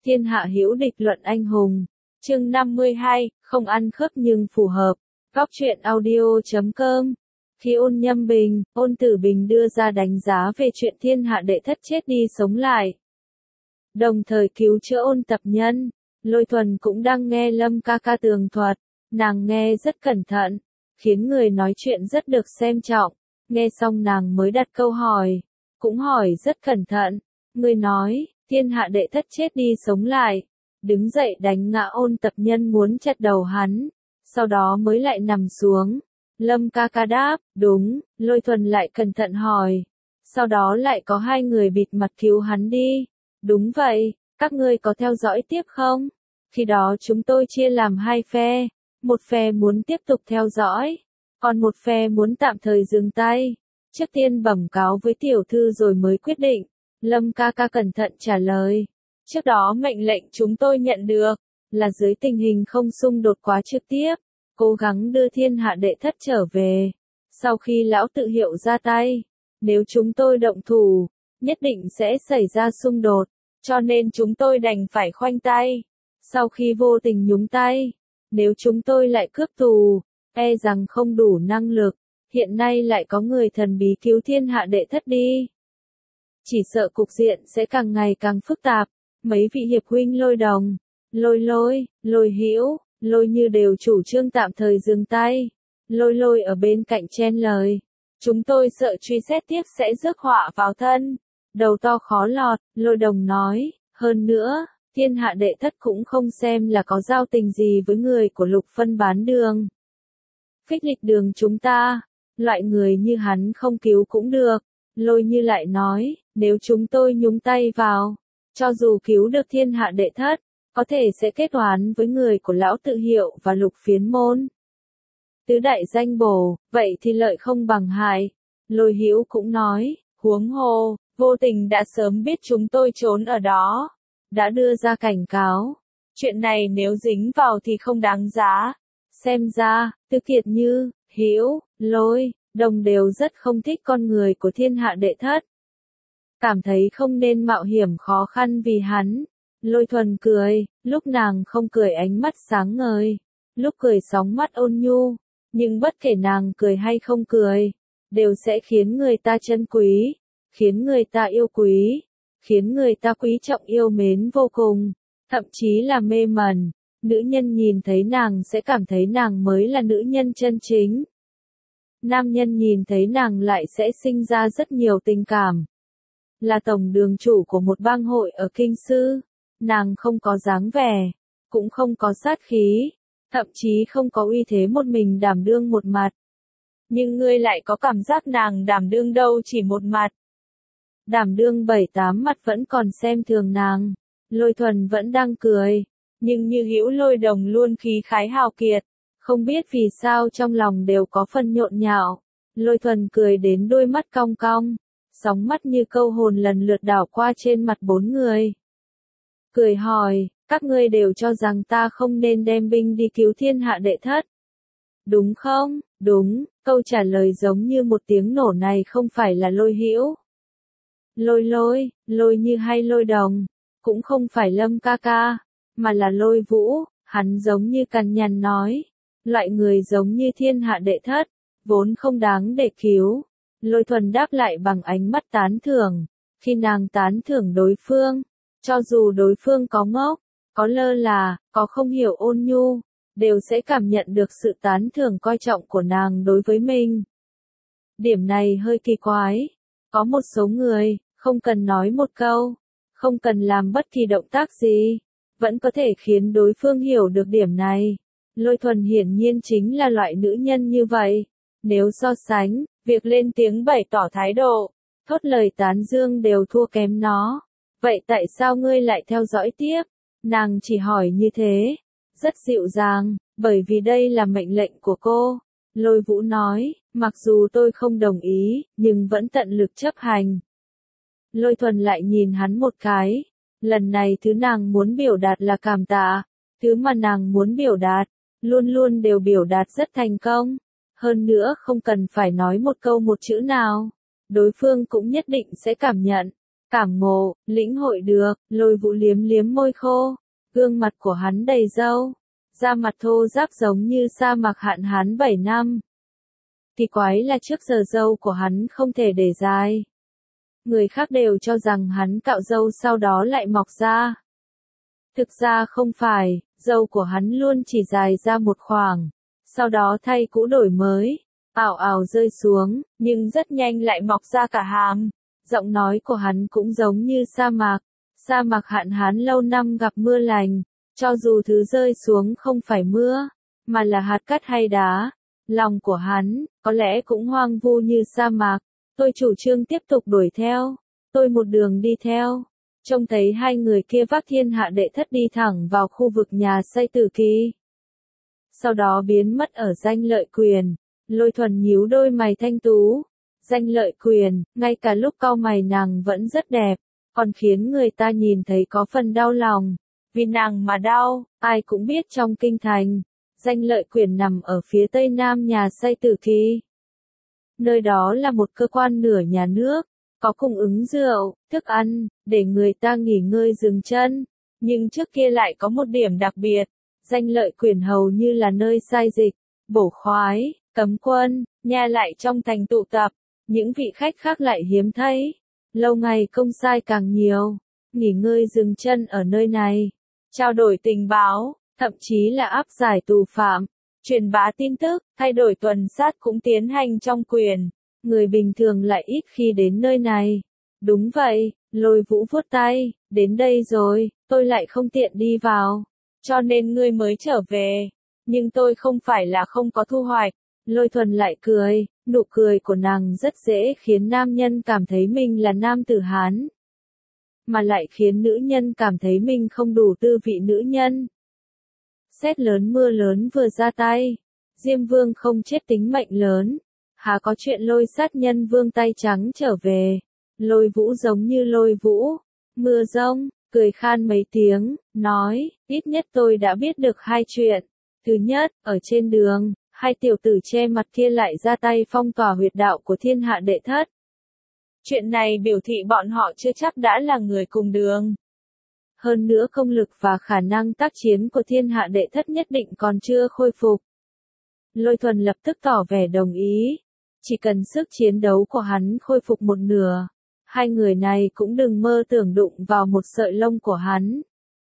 Thiên hạ hữu địch luận anh hùng. Chương 52, không ăn khớp nhưng phù hợp. Góc truyện audio.com. Khi Ôn Nhâm Bình, Ôn Tử Bình đưa ra đánh giá về chuyện thiên hạ đệ thất chết đi sống lại, đồng thời cứu chữa Ôn Tập Nhân, Lôi Thuần cũng đang nghe Lâm ca ca tường thuật. Nàng nghe rất cẩn thận, khiến người nói chuyện rất được xem trọng. Nghe xong nàng mới đặt câu hỏi, cũng hỏi rất cẩn thận. Người nói, thiên hạ đệ thất chết đi sống lại, đứng dậy đánh ngã Ôn Tập Nhân muốn chặt đầu hắn, sau đó mới lại nằm xuống. Lâm ca ca đáp, đúng. Lôi Thuần lại cẩn thận hỏi, sau đó lại có hai người bịt mặt cứu hắn đi. Đúng vậy, các ngươi có theo dõi tiếp không? Khi đó chúng tôi chia làm hai phe, một phe muốn tiếp tục theo dõi, còn một phe muốn tạm thời dừng tay. Trước tiên bẩm cáo với tiểu thư rồi mới quyết định. Lâm ca ca cẩn thận trả lời. Trước đó mệnh lệnh chúng tôi nhận được là dưới tình hình không xung đột quá trực tiếp, cố gắng đưa thiên hạ đệ thất trở về. Sau khi lão tự hiệu ra tay, nếu chúng tôi động thủ, nhất định sẽ xảy ra xung đột, cho nên chúng tôi đành phải khoanh tay. Sau khi vô tình nhúng tay, nếu chúng tôi lại cướp tù, e rằng không đủ năng lực. Hiện nay lại có người thần bí cứu thiên hạ đệ thất đi, chỉ sợ cục diện sẽ càng ngày càng phức tạp. Mấy vị hiệp huynh Lôi Đồng, Lôi Hữu, Lôi Như đều chủ trương tạm thời dừng tay. Lôi ở bên cạnh chen lời, chúng tôi sợ truy xét tiếp sẽ rước họa vào thân, đầu to khó lọt. Lôi Đồng nói, hơn nữa, thiên hạ đệ thất cũng không xem là có giao tình gì với người của Lục Phân bán đường. Phích lịch đường chúng ta, loại người như hắn không cứu cũng được. Lôi Như lại nói, nếu chúng tôi nhúng tay vào, cho dù cứu được thiên hạ đệ thất, có thể sẽ kết oán với người của lão tự hiệu và Lục Phiến môn. Tứ đại danh bổ, vậy thì lợi không bằng hại. Lôi Hữu cũng nói, huống hồ, vô tình đã sớm biết chúng tôi trốn ở đó, đã đưa ra cảnh cáo. Chuyện này nếu dính vào thì không đáng giá. Xem ra, Tư Kiệt Như, Hữu, Lôi, Đồng đều rất không thích con người của thiên hạ đệ thất, cảm thấy không nên mạo hiểm khó khăn vì hắn. Lôi Thuần cười, lúc nàng không cười ánh mắt sáng ngời, lúc cười sóng mắt ôn nhu, nhưng bất kể nàng cười hay không cười, đều sẽ khiến người ta trân quý, khiến người ta yêu quý, khiến người ta quý trọng yêu mến vô cùng, thậm chí là mê mẩn. Nữ nhân nhìn thấy nàng sẽ cảm thấy nàng mới là nữ nhân chân chính. Nam nhân nhìn thấy nàng lại sẽ sinh ra rất nhiều tình cảm. Là tổng đường chủ của một bang hội ở Kinh Sư, nàng không có dáng vẻ, cũng không có sát khí, thậm chí không có uy thế một mình đảm đương một mặt. Nhưng ngươi lại có cảm giác nàng đảm đương đâu chỉ một mặt, đảm đương 7-8 mặt vẫn còn xem thường nàng. Lôi Thuần vẫn đang cười, nhưng Như Hữu Lôi Đồng luôn khí khái hào kiệt, không biết vì sao trong lòng đều có phần nhộn nhạo. Lôi Thuần cười đến đôi mắt cong cong, sóng mắt như câu hồn lần lượt đảo qua trên mặt bốn người. Cười hỏi, các ngươi đều cho rằng ta không nên đem binh đi cứu thiên hạ đệ thất, đúng không? Đúng. Câu trả lời giống như một tiếng nổ này không phải là Lôi Hữu, Lôi Như hay Lôi Đồng, cũng không phải Lâm ca ca, mà là Lôi Vũ. Hắn giống như cằn nhằn nói, loại người giống như thiên hạ đệ thất, vốn không đáng để cứu. Lôi Thuần đáp lại bằng ánh mắt tán thưởng. Khi nàng tán thưởng đối phương, cho dù đối phương có ngốc, có lơ là, có không hiểu ôn nhu, đều sẽ cảm nhận được sự tán thưởng coi trọng của nàng đối với mình. Điểm này hơi kỳ quái. Có một số người, không cần nói một câu, không cần làm bất kỳ động tác gì, vẫn có thể khiến đối phương hiểu được điểm này. Lôi Thuần hiển nhiên chính là loại nữ nhân như vậy. Nếu so sánh, việc lên tiếng bày tỏ thái độ, thốt lời tán dương đều thua kém nó. Vậy tại sao ngươi lại theo dõi tiếp? Nàng chỉ hỏi như thế, rất dịu dàng, bởi vì đây là mệnh lệnh của cô. Lôi Vũ nói, mặc dù tôi không đồng ý, nhưng vẫn tận lực chấp hành. Lôi Thuần lại nhìn hắn một cái. Lần này thứ nàng muốn biểu đạt là cảm tạ, thứ mà nàng muốn biểu đạt, luôn luôn đều biểu đạt rất thành công. Hơn nữa không cần phải nói một câu một chữ nào, đối phương cũng nhất định sẽ cảm nhận. Cảm ngộ, lĩnh hội được, Lôi Vũ liếm liếm môi khô, gương mặt của hắn đầy râu, da mặt thô ráp giống như sa mạc hạn hán 7 năm. Kỳ quái là trước giờ râu của hắn không thể để dài. Người khác đều cho rằng hắn cạo râu sau đó lại mọc ra. Thực ra không phải, râu của hắn luôn chỉ dài ra một khoảng, sau đó thay cũ đổi mới, ảo ảo rơi xuống, nhưng rất nhanh lại mọc ra cả hàm. Giọng nói của hắn cũng giống như sa mạc hạn hán lâu năm gặp mưa lành, cho dù thứ rơi xuống không phải mưa, mà là hạt cát hay đá. Lòng của hắn, có lẽ cũng hoang vu như sa mạc. Tôi chủ trương tiếp tục đuổi theo, tôi một đường đi theo. Trông thấy hai người kia vác thiên hạ đệ thất đi thẳng vào khu vực nhà xây Tử Kỳ. Sau đó biến mất ở Danh Lợi Quyền. Lôi Thuần nhíu đôi mày thanh tú. Danh Lợi Quyền, ngay cả lúc cau mày nàng vẫn rất đẹp, còn khiến người ta nhìn thấy có phần đau lòng. Vì nàng mà đau, ai cũng biết trong kinh thành, Danh Lợi Quyền nằm ở phía tây nam nhà xây Tử Kỳ. Nơi đó là một cơ quan nửa nhà nước, có cung ứng rượu, thức ăn, để người ta nghỉ ngơi dừng chân. Nhưng trước kia lại có một điểm đặc biệt, Danh Lợi Quyền hầu như là nơi sai dịch, bổ khoái, cấm quân, nha lại trong thành tụ tập. Những vị khách khác lại hiếm thấy. Lâu ngày công sai càng nhiều. Nghỉ ngơi dừng chân ở nơi này. Trao đổi tình báo, thậm chí là áp giải tù phạm. Truyền bá tin tức, thay đổi tuần sát cũng tiến hành trong quyền. Người bình thường lại ít khi đến nơi này. Đúng vậy, Lôi Vũ vuốt tay. Đến đây rồi, tôi lại không tiện đi vào. Cho nên ngươi mới trở về. Nhưng tôi không phải là không có thu hoạch. Lôi Thuần lại cười, nụ cười của nàng rất dễ khiến nam nhân cảm thấy mình là nam tử Hán, mà lại khiến nữ nhân cảm thấy mình không đủ tư vị nữ nhân. Sét lớn mưa lớn vừa ra tay, Diêm Vương không chết tính mệnh lớn, há có chuyện lôi sát nhân vương tay trắng trở về. Lôi Vũ giống như Lôi Vũ, mưa rông, cười khan mấy tiếng, nói, ít nhất tôi đã biết được hai chuyện. Thứ nhất, ở trên đường, hai tiểu tử che mặt kia lại ra tay phong tỏa huyệt đạo của thiên hạ đệ thất. Chuyện này biểu thị bọn họ chưa chắc đã là người cùng đường. Hơn nữa công lực và khả năng tác chiến của thiên hạ đệ thất nhất định còn chưa khôi phục. Lôi Thuần lập tức tỏ vẻ đồng ý. Chỉ cần sức chiến đấu của hắn khôi phục một nửa, hai người này cũng đừng mơ tưởng đụng vào một sợi lông của hắn.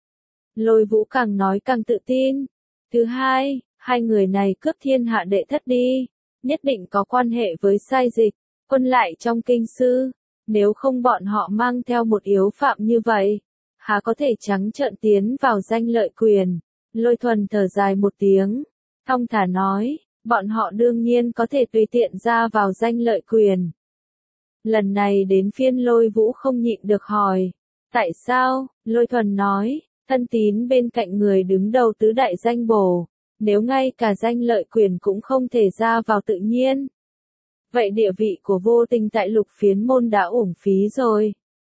Lôi Vũ càng nói càng tự tin. Thứ hai, hai người này cướp thiên hạ đệ thất đi, nhất định có quan hệ với sai dịch, quân lại trong kinh sư. Nếu không bọn họ mang theo một yếu phạm như vậy, há có thể trắng trợn tiến vào Danh Lợi Quyền. Lôi Thuần thở dài một tiếng, thong thả nói, bọn họ đương nhiên có thể tùy tiện ra vào Danh Lợi Quyền. Lần này đến phiên Lôi Vũ không nhịn được hỏi, tại sao? Lôi Thuần nói, thân tín bên cạnh người đứng đầu tứ đại danh bổ, nếu ngay cả Danh Lợi Quyền cũng không thể ra vào tự nhiên, vậy địa vị của Vô Tình tại Lục Phiến môn đã uổng phí rồi.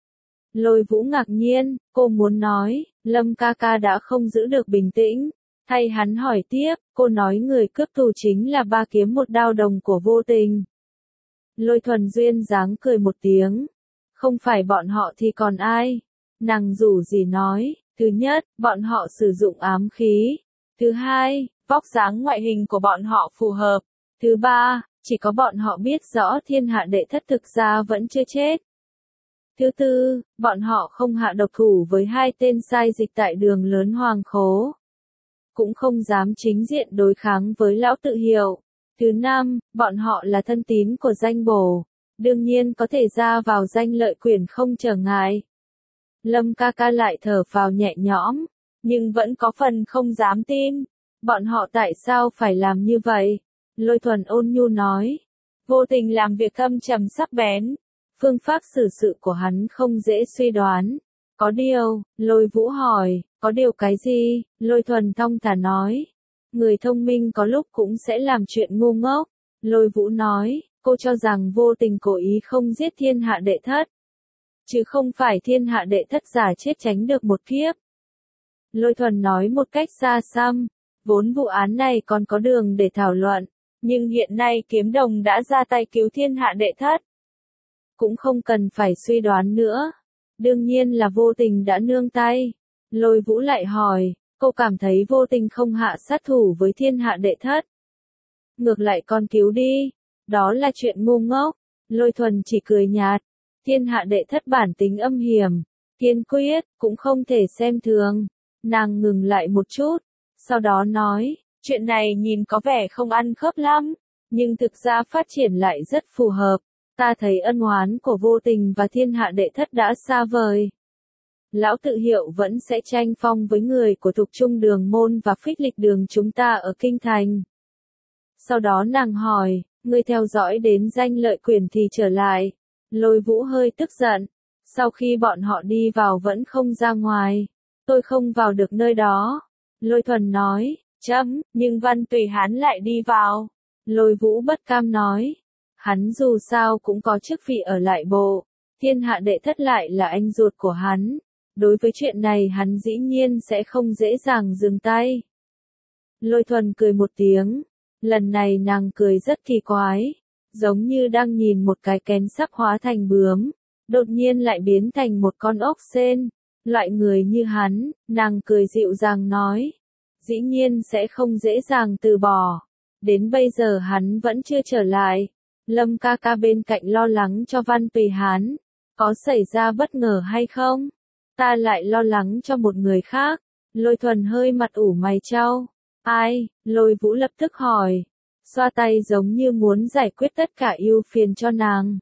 Lôi Vũ ngạc nhiên, cô muốn nói, Lâm ca ca đã không giữ được bình tĩnh, thay hắn hỏi tiếp, cô nói người cướp tù chính là ba kiếm một đao đồng của Vô Tình. Lôi Thuần duyên dáng cười một tiếng, không phải bọn họ thì còn ai? Nàng rủ gì nói, thứ nhất, bọn họ sử dụng ám khí. Thứ hai, vóc dáng ngoại hình của bọn họ phù hợp. Thứ ba, chỉ có bọn họ biết rõ thiên hạ đệ thất thực ra vẫn chưa chết. Thứ tư, bọn họ không hạ độc thủ với hai tên sai dịch tại đường lớn Hoàng Khố. Cũng không dám chính diện đối kháng với lão tự hiệu. Thứ năm, bọn họ là thân tín của danh bổ, đương nhiên có thể ra vào Danh Lợi Quyền không trở ngại. Lâm ca ca lại thở phào nhẹ nhõm, nhưng vẫn có phần không dám tin. Bọn họ tại sao phải làm như vậy? Lôi Thuần ôn nhu nói. Vô Tình làm việc thâm trầm sắc bén. Phương pháp xử sự của hắn không dễ suy đoán. Có điều, Lôi Vũ hỏi, có điều cái gì? Lôi Thuần thong thả nói. Người thông minh có lúc cũng sẽ làm chuyện ngu ngốc. Lôi Vũ nói, cô cho rằng Vô Tình cố ý không giết thiên hạ đệ thất, chứ không phải thiên hạ đệ thất giả chết tránh được một kiếp. Lôi Thuần nói một cách xa xăm, vốn vụ án này còn có đường để thảo luận, nhưng hiện nay Kiếm Đồng đã ra tay cứu thiên hạ đệ thất. Cũng không cần phải suy đoán nữa. Đương nhiên là vô tình đã nương tay. Lôi Vũ lại hỏi, cô cảm thấy vô tình không hạ sát thủ với thiên hạ đệ thất. Ngược lại còn cứu đi. Đó là chuyện ngu ngốc. Lôi Thuần chỉ cười nhạt. Thiên hạ đệ thất bản tính âm hiểm, kiên quyết, cũng không thể xem thường. Nàng ngừng lại một chút, sau đó nói, chuyện này nhìn có vẻ không ăn khớp lắm, nhưng thực ra phát triển lại rất phù hợp. Ta thấy ân oán của vô tình và thiên hạ đệ thất đã xa vời. Lão tự Hiệu vẫn sẽ tranh phong với người của Thục Trung Đường Môn và Phích Lịch Đường chúng ta ở Kinh Thành. Sau đó nàng hỏi, ngươi theo dõi đến danh lợi quyền thì trở lại. Lôi Vũ hơi tức giận. Sau khi bọn họ đi vào vẫn không ra ngoài. Tôi không vào được nơi đó. Lôi Thuần nói, chấm, nhưng Văn Tùy hắn lại đi vào. Lôi Vũ bất cam nói, hắn dù sao cũng có chức vị ở lại bộ. Thiên hạ đệ thất lại là anh ruột của hắn. Đối với chuyện này hắn dĩ nhiên sẽ không dễ dàng dừng tay. Lôi Thuần cười một tiếng. Lần này nàng cười rất kỳ quái. Giống như đang nhìn một cái kén sắp hóa thành bướm. Đột nhiên lại biến thành một con ốc sên. Loại người như hắn, nàng cười dịu dàng nói. Dĩ nhiên sẽ không dễ dàng từ bỏ. Đến bây giờ hắn vẫn chưa trở lại. Lâm ca ca bên cạnh lo lắng cho Văn Tùy Hán. Có xảy ra bất ngờ hay không? Ta lại lo lắng cho một người khác. Lôi Thuần hơi mặt ủ mày chau. Ai? Lôi Vũ lập tức hỏi. Xoa tay giống như muốn giải quyết tất cả ưu phiền cho nàng.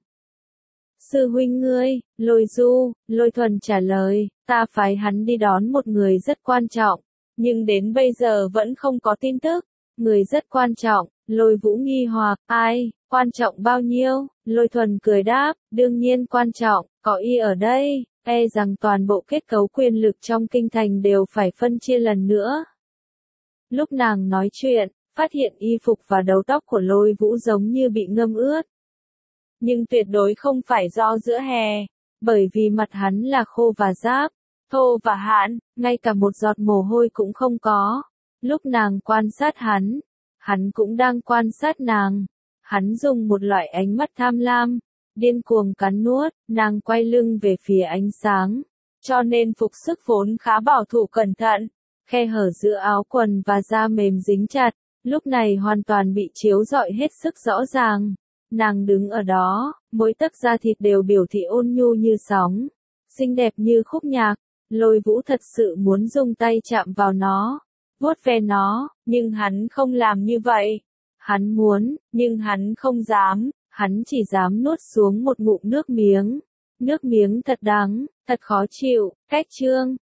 Sư huynh ngươi, Lôi Du, Lôi Thuần trả lời, ta phái hắn đi đón một người rất quan trọng, nhưng đến bây giờ vẫn không có tin tức. Người rất quan trọng, Lôi Vũ nghi hoặc, ai, quan trọng bao nhiêu? Lôi Thuần cười đáp, đương nhiên quan trọng, có y ở đây, e rằng toàn bộ kết cấu quyền lực trong kinh thành đều phải phân chia lần nữa. Lúc nàng nói chuyện, phát hiện y phục và đầu tóc của Lôi Vũ giống như bị ngâm ướt. Nhưng tuyệt đối không phải do giữa hè, bởi vì mặt hắn là khô và ráp, thô và hãn, ngay cả một giọt mồ hôi cũng không có. Lúc nàng quan sát hắn cũng đang quan sát nàng. Hắn dùng một loại ánh mắt tham lam, điên cuồng cắn nuốt, nàng quay lưng về phía ánh sáng, cho nên phục sức vốn khá bảo thủ cẩn thận. Khe hở giữa áo quần và da mềm dính chặt, lúc này hoàn toàn bị chiếu rọi hết sức rõ ràng. Nàng đứng ở đó, mỗi tấc da thịt đều biểu thị ôn nhu như sóng, xinh đẹp như khúc nhạc. Lôi Vũ thật sự muốn dùng tay chạm vào nó, vuốt ve nó, nhưng hắn không làm như vậy. Hắn muốn, nhưng hắn không dám, hắn chỉ dám nuốt xuống một ngụm nước miếng. Nước miếng thật đắng, thật khó chịu, cách chương.